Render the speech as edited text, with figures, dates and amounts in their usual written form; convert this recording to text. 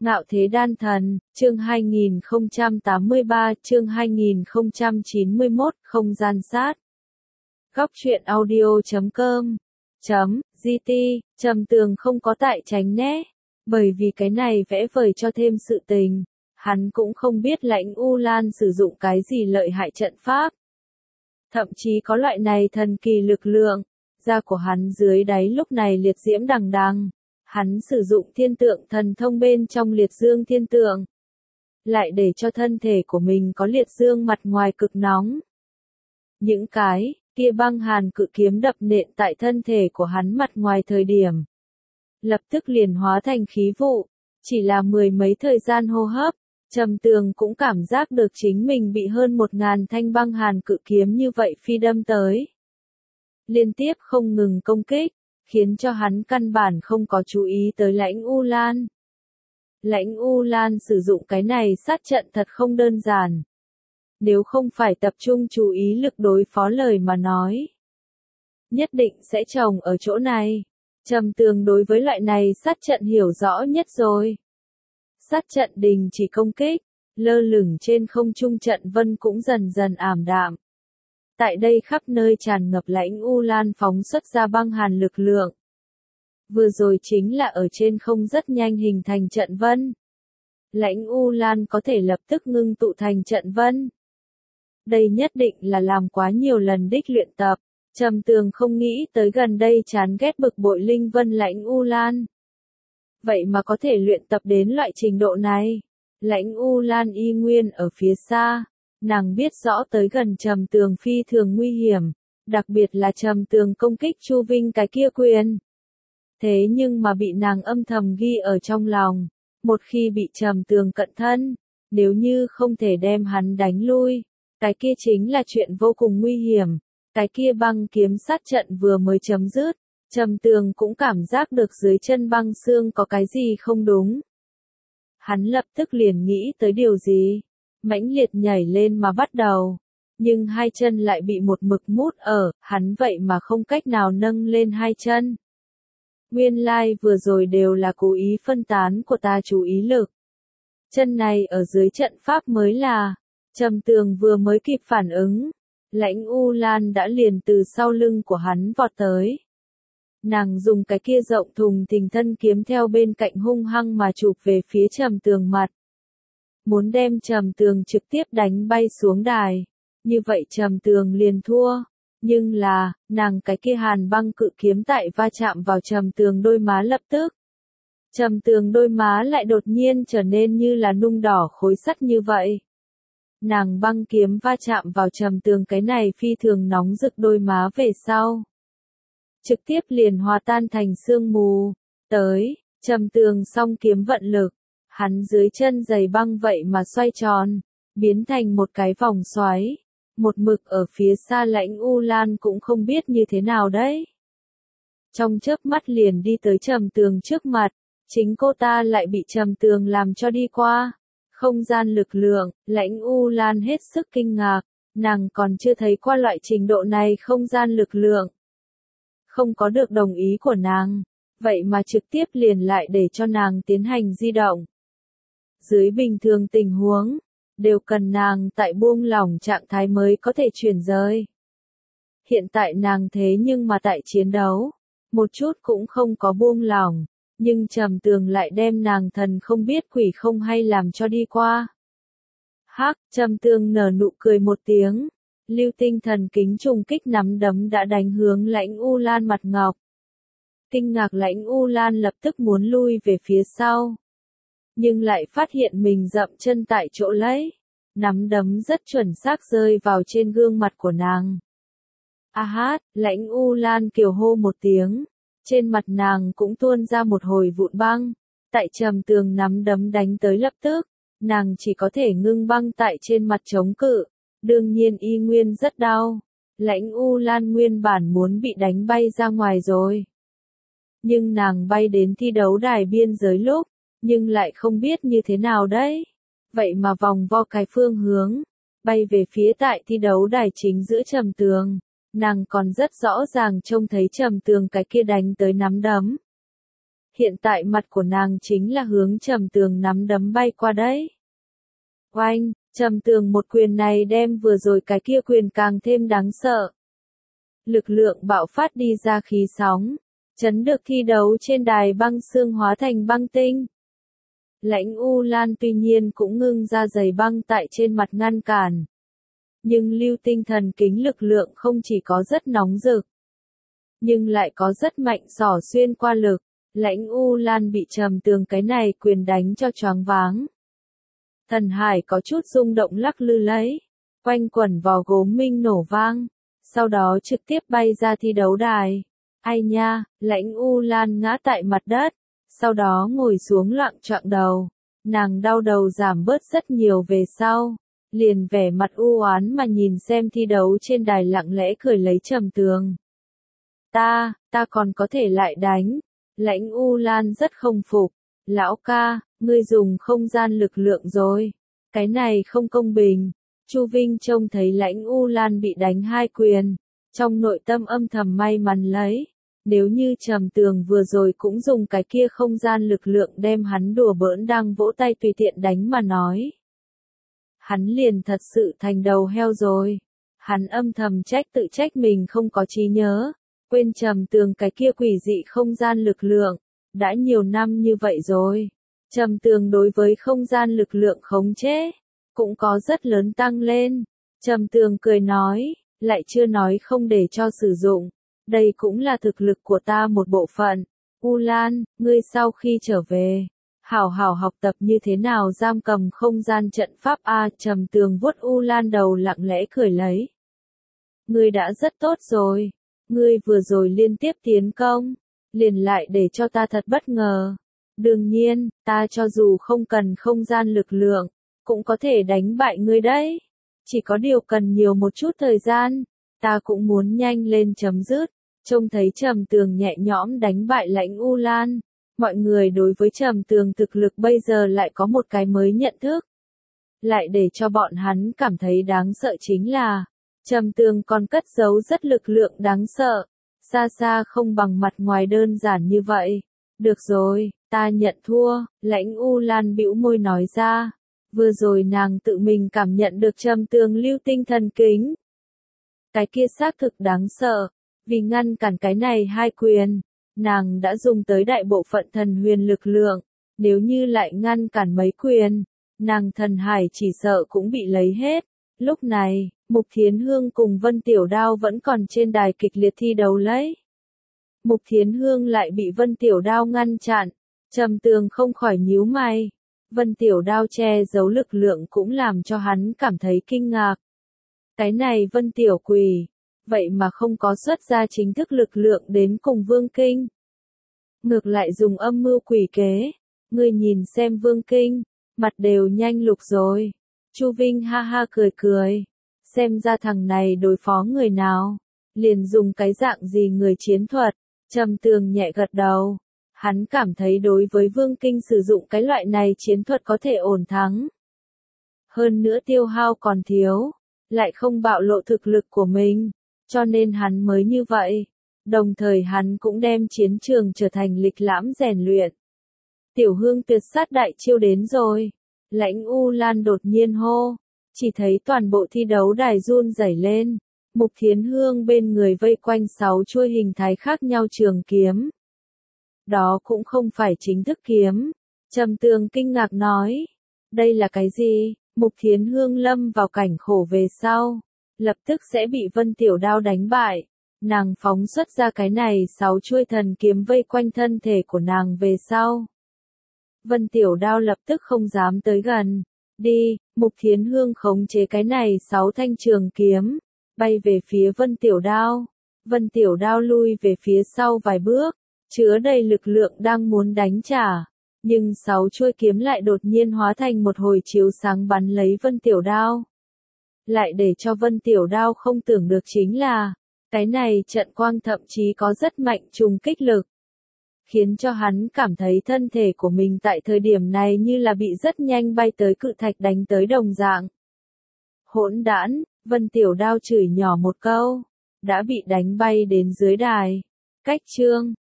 Ngạo thế đan thần, chương 2083, chương 2091, không gian sát. Góc truyện audio.com .gt, Trầm Tường không có tại tránh né, bởi vì cái này vẽ vời cho thêm sự tình, hắn cũng không biết Lãnh U Lan sử dụng cái gì lợi hại trận pháp. Thậm chí có loại này thần kỳ lực lượng, da của hắn dưới đáy lúc này liệt diễm đằng đằng. Hắn sử dụng thiên tượng thần thông bên trong liệt dương thiên tượng, lại để cho thân thể của mình có liệt dương mặt ngoài cực nóng. Những cái kia băng hàn cự kiếm đập nện tại thân thể của hắn mặt ngoài thời điểm, lập tức liền hóa thành khí vụ, chỉ là mười mấy thời gian hô hấp, Trầm Tường cũng cảm giác được chính mình bị hơn 1000 thanh băng hàn cự kiếm như vậy phi đâm tới. Liên tiếp không ngừng công kích, khiến cho hắn căn bản không có chú ý tới Lãnh U Lan. Lãnh U Lan sử dụng cái này sát trận thật không đơn giản. Nếu không phải tập trung chú ý lực đối phó lời mà nói, nhất định sẽ trồng ở chỗ này. Trầm Tường đối với loại này sát trận hiểu rõ nhất rồi. Sát trận đình chỉ công kích, lơ lửng trên không trung trận vân cũng dần dần ảm đạm. Tại đây khắp nơi tràn ngập Lãnh U Lan phóng xuất ra băng hàn lực lượng. Vừa rồi chính là ở trên không rất nhanh hình thành trận vân. Lãnh U Lan có thể lập tức ngưng tụ thành trận vân. Đây nhất định là làm quá nhiều lần đích luyện tập. Trầm Tường không nghĩ tới gần đây chán ghét bực bội Linh Vân Lãnh U Lan. Vậy mà có thể luyện tập đến loại trình độ này. Lãnh U Lan y nguyên ở phía xa. Nàng biết rõ tới gần Trầm Tường phi thường nguy hiểm, đặc biệt là Trầm Tường công kích Chu Vinh cái kia quyền. Thế nhưng mà bị nàng âm thầm ghi ở trong lòng, một khi bị Trầm Tường cận thân, nếu như không thể đem hắn đánh lui, cái kia chính là chuyện vô cùng nguy hiểm. Cái kia băng kiếm sát trận vừa mới chấm dứt, Trầm Tường cũng cảm giác được dưới chân băng xương có cái gì không đúng. Hắn lập tức liền nghĩ tới điều gì, mãnh liệt nhảy lên mà bắt đầu, nhưng hai chân lại bị một mực mút ở, hắn vậy mà không cách nào nâng lên hai chân. Nguyên lai vừa rồi đều là cố ý phân tán của ta chú ý lực. Chân này ở dưới trận pháp mới là, Trầm Tường vừa mới kịp phản ứng, Lãnh U Lan đã liền từ sau lưng của hắn vọt tới. Nàng dùng cái kia rộng thùng thình thân kiếm theo bên cạnh hung hăng mà chụp về phía Trầm Tường mặt. Muốn đem Trầm Tường trực tiếp đánh bay xuống đài, như vậy Trầm Tường liền thua. Nhưng là, nàng cái kia hàn băng cự kiếm tại va chạm vào Trầm Tường đôi má lập tức. Trầm Tường đôi má lại đột nhiên trở nên như là nung đỏ khối sắt như vậy. Nàng băng kiếm va chạm vào Trầm Tường cái này phi thường nóng rực đôi má về sau. Trực tiếp liền hòa tan thành sương mù. Tới, Trầm Tường song kiếm vận lực. Hắn dưới chân giày băng vậy mà xoay tròn, biến thành một cái vòng xoáy. Một mực ở phía xa Lãnh U Lan cũng không biết như thế nào đấy. Trong chớp mắt liền đi tới Trầm Tường trước mặt, chính cô ta lại bị Trầm Tường làm cho đi qua. Không gian lực lượng, Lãnh U Lan hết sức kinh ngạc, nàng còn chưa thấy qua loại trình độ này không gian lực lượng. Không có được đồng ý của nàng, vậy mà trực tiếp liền lại để cho nàng tiến hành di động. Dưới bình thường tình huống, đều cần nàng tại buông lỏng trạng thái mới có thể chuyển rời. Hiện tại nàng thế nhưng mà tại chiến đấu, một chút cũng không có buông lỏng, nhưng Trầm Tường lại đem nàng thần không biết quỷ không hay làm cho đi qua. Hắc, Trầm Tường nở nụ cười một tiếng, lưu tinh thần kính trùng kích nắm đấm đã đánh hướng Lãnh U Lan mặt ngọc. Kinh ngạc Lãnh U Lan lập tức muốn lui về phía sau. Nhưng lại phát hiện mình dậm chân tại chỗ lấy. Nắm đấm rất chuẩn xác rơi vào trên gương mặt của nàng. A hát, Lãnh U Lan kiều hô một tiếng. Trên mặt nàng cũng tuôn ra một hồi vụn băng. Tại Trầm Tường nắm đấm đánh tới lập tức, nàng chỉ có thể ngưng băng tại trên mặt chống cự. Đương nhiên y nguyên rất đau. Lãnh U Lan nguyên bản muốn bị đánh bay ra ngoài rồi. Nhưng nàng bay đến thi đấu đài biên giới lúc, nhưng lại không biết như thế nào đấy. Vậy mà vòng vo cái phương hướng, bay về phía tại thi đấu đài chính giữa Trầm Tường. Nàng còn rất rõ ràng trông thấy Trầm Tường cái kia đánh tới nắm đấm. hiện tại mặt của nàng chính là hướng Trầm Tường nắm đấm bay qua đấy. Oanh, Trầm Tường một quyền này đem vừa rồi cái kia quyền càng thêm đáng sợ. Lực lượng bạo phát đi ra khí sóng, chấn được thi đấu trên đài băng xương hóa thành băng tinh. Lãnh U Lan tuy nhiên cũng ngưng ra giày băng tại trên mặt ngăn cản. Nhưng lưu tinh thần kính lực lượng không chỉ có rất nóng rực, nhưng lại có rất mạnh xỏ xuyên qua lực. Lãnh U Lan bị Trầm Tường cái này quyền đánh cho choáng váng. Thần hải có chút rung động lắc lư lấy, quanh quẩn vào gốm minh nổ vang, sau đó trực tiếp bay ra thi đấu đài. Ai nha, Lãnh U Lan ngã tại mặt đất, sau đó ngồi xuống loạng choạng đầu. Nàng đau đầu giảm bớt rất nhiều về sau, liền vẻ mặt u oán mà nhìn xem thi đấu trên đài lặng lẽ cười lấy Trầm Tường. Ta còn có thể lại đánh. Lãnh U Lan rất không phục. Lão ca, ngươi dùng không gian lực lượng rồi. Cái này không công bình. Chu Vinh trông thấy Lãnh U Lan bị đánh 2 quyền. Trong nội tâm âm thầm may mắn lấy. Nếu như Trầm Tường vừa rồi cũng dùng cái kia không gian lực lượng đem hắn đùa bỡn đang vỗ tay tùy tiện đánh mà nói. Hắn liền thật sự thành đầu heo rồi. Hắn âm thầm tự trách mình không có trí nhớ. Quên Trầm Tường cái kia quỷ dị không gian lực lượng. Đã nhiều năm như vậy rồi. Trầm Tường đối với không gian lực lượng khống chế cũng có rất lớn tăng lên. Trầm Tường cười nói, lại chưa nói không để cho sử dụng. Đây cũng là thực lực của ta một bộ phận. U Lan, ngươi sau khi trở về, hảo hảo học tập như thế nào giam cầm không gian trận pháp a. Trầm Tường vuốt U Lan đầu lặng lẽ cười lấy. Ngươi đã rất tốt rồi. Ngươi vừa rồi liên tiếp tiến công, liền lại để cho ta thật bất ngờ. Đương nhiên, ta cho dù không cần không gian lực lượng, cũng có thể đánh bại ngươi đấy. Chỉ có điều cần nhiều một chút thời gian, ta cũng muốn nhanh lên chấm dứt. Trông thấy Trầm Tường nhẹ nhõm đánh bại Lãnh U Lan, mọi người đối với Trầm Tường thực lực bây giờ lại có một cái mới nhận thức. Lại để cho bọn hắn cảm thấy đáng sợ chính là, Trầm Tường còn cất giấu rất lực lượng đáng sợ, xa xa không bằng mặt ngoài đơn giản như vậy. Được rồi, ta nhận thua, Lãnh U Lan bĩu môi nói ra. Vừa rồi nàng tự mình cảm nhận được Trầm Tường lưu tinh thần kính. Cái kia xác thực đáng sợ, vì ngăn cản cái này 2 quyền, nàng đã dùng tới đại bộ phận thần huyền lực lượng, nếu như lại ngăn cản mấy quyền, nàng thần hải chỉ sợ cũng bị lấy hết. Lúc này, Mục Thiến Hương cùng Vân Tiểu Đao vẫn còn trên đài kịch liệt thi đấu lấy. Mục Thiến Hương lại bị Vân Tiểu Đao ngăn chặn, Trầm Tường không khỏi nhíu mày. Vân Tiểu Đao che giấu lực lượng cũng làm cho hắn cảm thấy kinh ngạc. Cái này Vân Tiểu Quỷ, vậy mà không có xuất ra chính thức lực lượng đến cùng Vương Kinh. Ngược lại dùng âm mưu quỷ kế, ngươi nhìn xem Vương Kinh, mặt đều nhanh lục rồi. Chu Vinh ha ha cười cười, xem ra thằng này đối phó người nào, liền dùng cái dạng gì người chiến thuật. Trầm Tường nhẹ gật đầu, hắn cảm thấy đối với Vương Kinh sử dụng cái loại này chiến thuật có thể ổn thắng. Hơn nữa tiêu hao còn thiếu, lại không bạo lộ thực lực của mình, cho nên hắn mới như vậy. Đồng thời hắn cũng đem chiến trường trở thành lịch lãm rèn luyện. Tiểu Hương tuyệt sát đại chiêu đến rồi. Lãnh U Lan đột nhiên hô, chỉ thấy toàn bộ thi đấu đài run rẩy lên. Mục Thiến Hương bên người vây quanh 6 chuôi hình thái khác nhau trường kiếm. Đó cũng không phải chính thức kiếm. Trầm Tường kinh ngạc nói, đây là cái gì? Mục Thiến Hương lâm vào cảnh khổ về sau, lập tức sẽ bị Vân Tiểu Đao đánh bại. Nàng phóng xuất ra cái này 6 chuôi thần kiếm vây quanh thân thể của nàng về sau. Vân Tiểu Đao lập tức không dám tới gần. Đi, Mục Thiến Hương khống chế cái này 6 thanh trường kiếm, bay về phía Vân Tiểu Đao. Vân Tiểu Đao lui về phía sau vài bước, chứa đầy lực lượng đang muốn đánh trả. Nhưng 6 chuôi kiếm lại đột nhiên hóa thành một hồi chiếu sáng bắn lấy Vân Tiểu Đao. Lại để cho Vân Tiểu Đao không tưởng được chính là, cái này trận quang thậm chí có rất mạnh trùng kích lực. Khiến cho hắn cảm thấy thân thể của mình tại thời điểm này như là bị rất nhanh bay tới cự thạch đánh tới đồng dạng. Hỗn đản, Vân Tiểu Đao chửi nhỏ một câu, đã bị đánh bay đến dưới đài. Cách chương